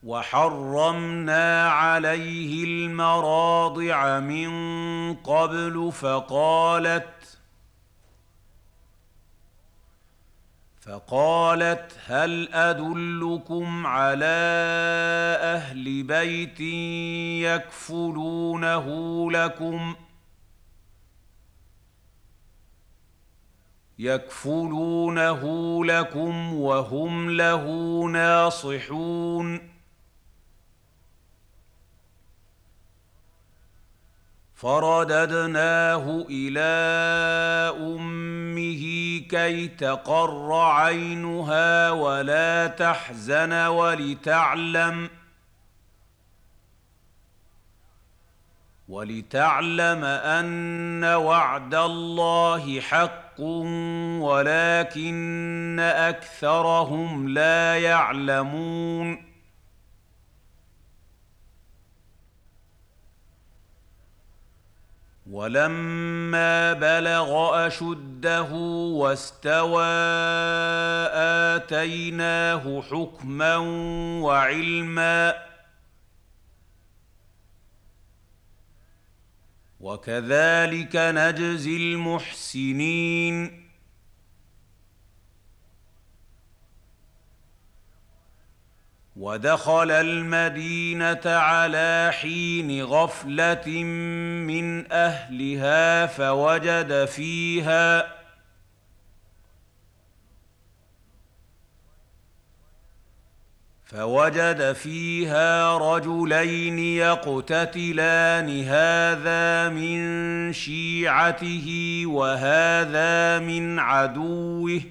وحرمنا عليه المراضع من قبل فقالت هل أدلكم على أهل بيت يكفلونه لكم وهم له ناصحون. فرددناه إلى أمه كي تقر عينها ولا تحزن ولتعلم أن وعد الله حق ولكن أكثرهم لا يعلمون. ولما بلغ أشده واستوى آتيناه حكما وعلما وكذلك نجزي المحسنين. ودخل المدينة على حين غفلة من أهلها فوجد فيها رجلين يقتتلان هذا من شيعته وهذا من عدوه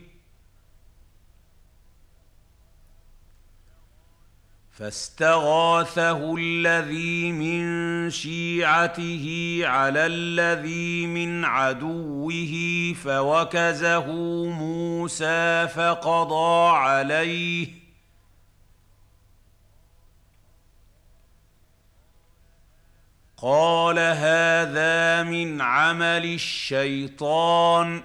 فاستغاثه الذي من شيعته على الذي من عدوه فوكزه موسى فقضى عليه قال هذا من عمل الشيطان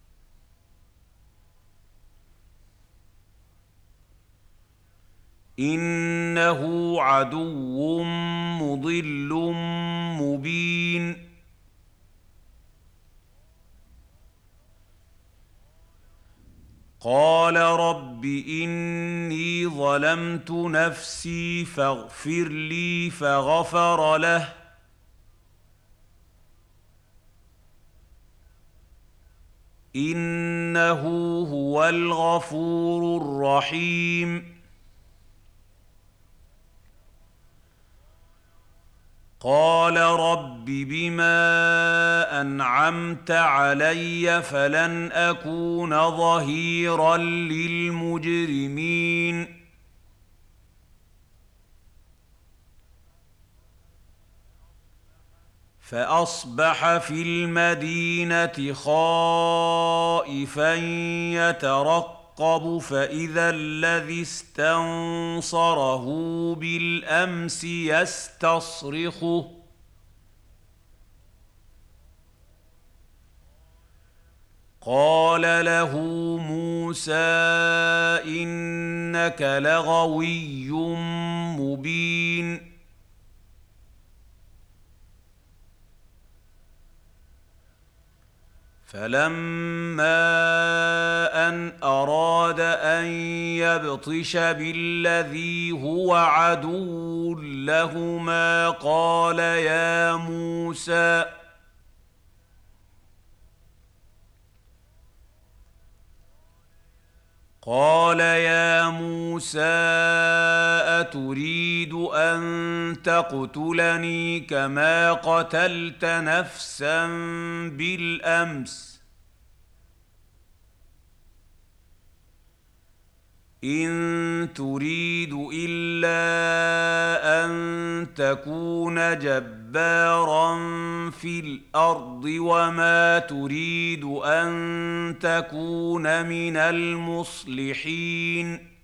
إنه عدو مضل مبين. قال رب إني ظلمت نفسي فاغفر لي فغفر له إنه هو الغفور الرحيم. قال رب بما أنعمت علي فلن أكون ظهيرا للمجرمين. فأصبح في المدينة خائفا يترقب فإذا الذي استنصره بالأمس يستصرخه قال له موسى إنك لغوي مبين. فلما أن أراد أن يبطش بالذي هو عدو لهما قال يا موسى أتريد أن تقتلني كما قتلت نفسا بالأمس إن تريد إلا أن تكون جبارا في الأرض وما تريد أن تكون من المصلحين.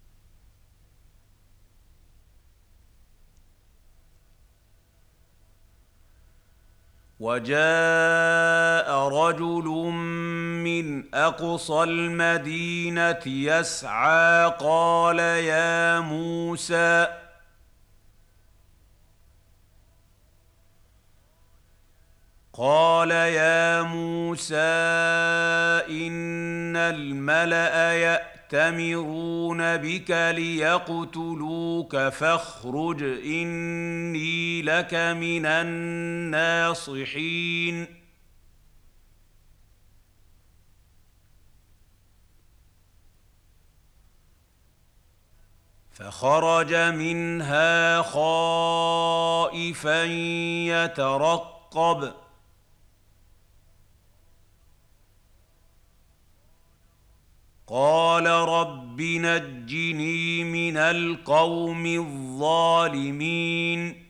وجاء رجل من أقصى المدينة يسعى قال يا موسى قال يا موسى إن الملأ يأتمرون بك ليقتلوك فاخرج إني لك من الناصحين. فخرج منها خائفا يترقب قال رب نجني من القوم الظالمين.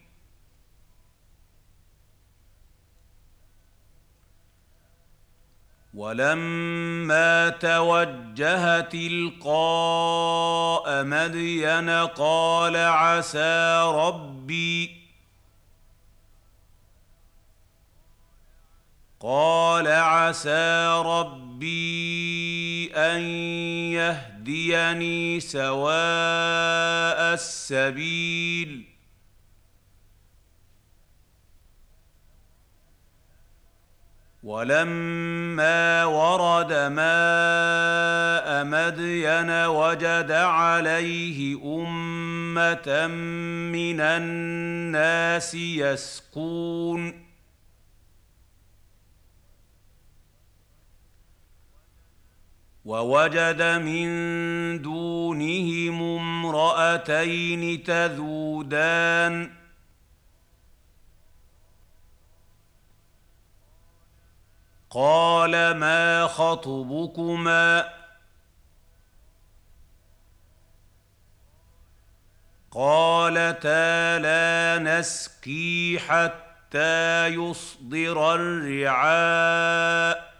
ولما توجه تلقاء مدين قال عسى ربي أن يهديني سواء السبيل. ولما ورد ماء مدين وجد عليه أمة من الناس يسقون ووجد من دونهم امرأتين تذودان قال ما خطبكما قالتا لا نسقي حتى يصدر الرعاء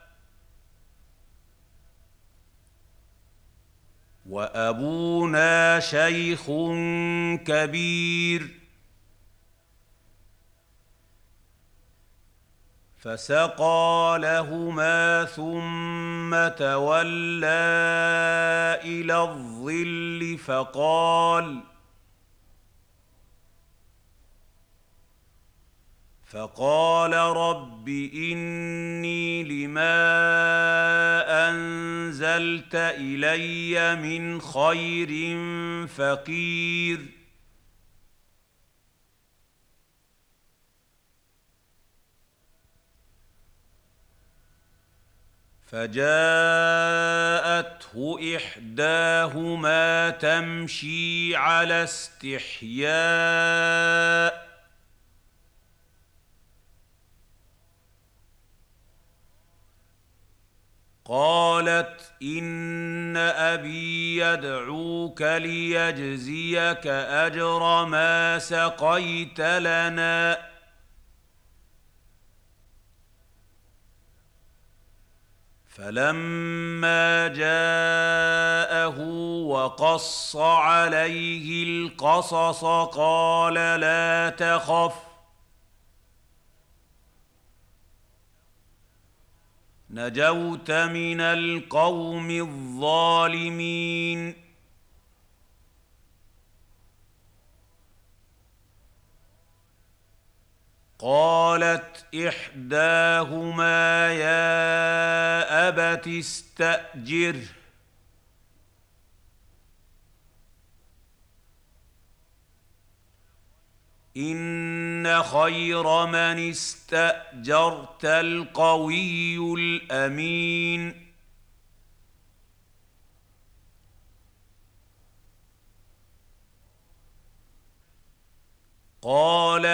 وأبونا شيخ كبير. فسقى لهما ثم تولى إلى الظل فقال رب إني لما أنزلت إلي من خير فقير. فجاءته إحداهما تمشي على استحياء قالت إن أبي يدعوك ليجزيك أجر ما سقيت لنا. فلما جاءه وقص عليه القصص قال لا تخف نجوت من القوم الظالمين. قالت إحداهما يا أبت استأجره إن خير من استأجرت القوي الأمين. قال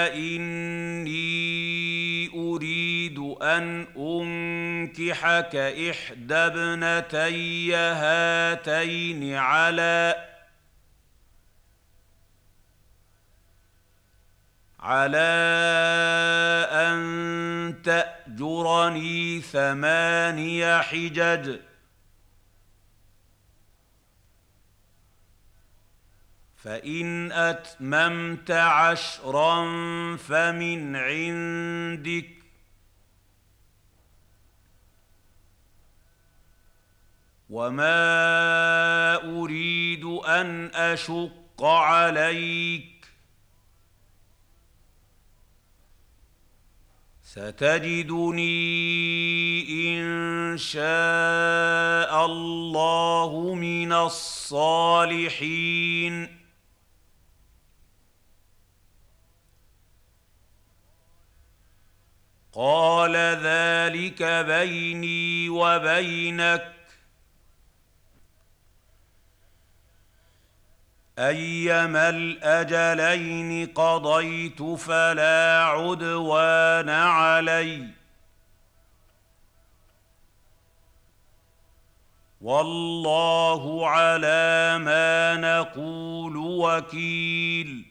إني أريد أن أنكحك إحدى ابنتي هاتين على أن تأجرني 8 حجج فإن أتممت 10 فمن عندك وما أريد أن أشق عليك ستجدني إن شاء الله من الصالحين. قال ذلك بيني وبينك، أيما الأجلين قضيت فلا عدوان علي، والله على ما نقول وكيل.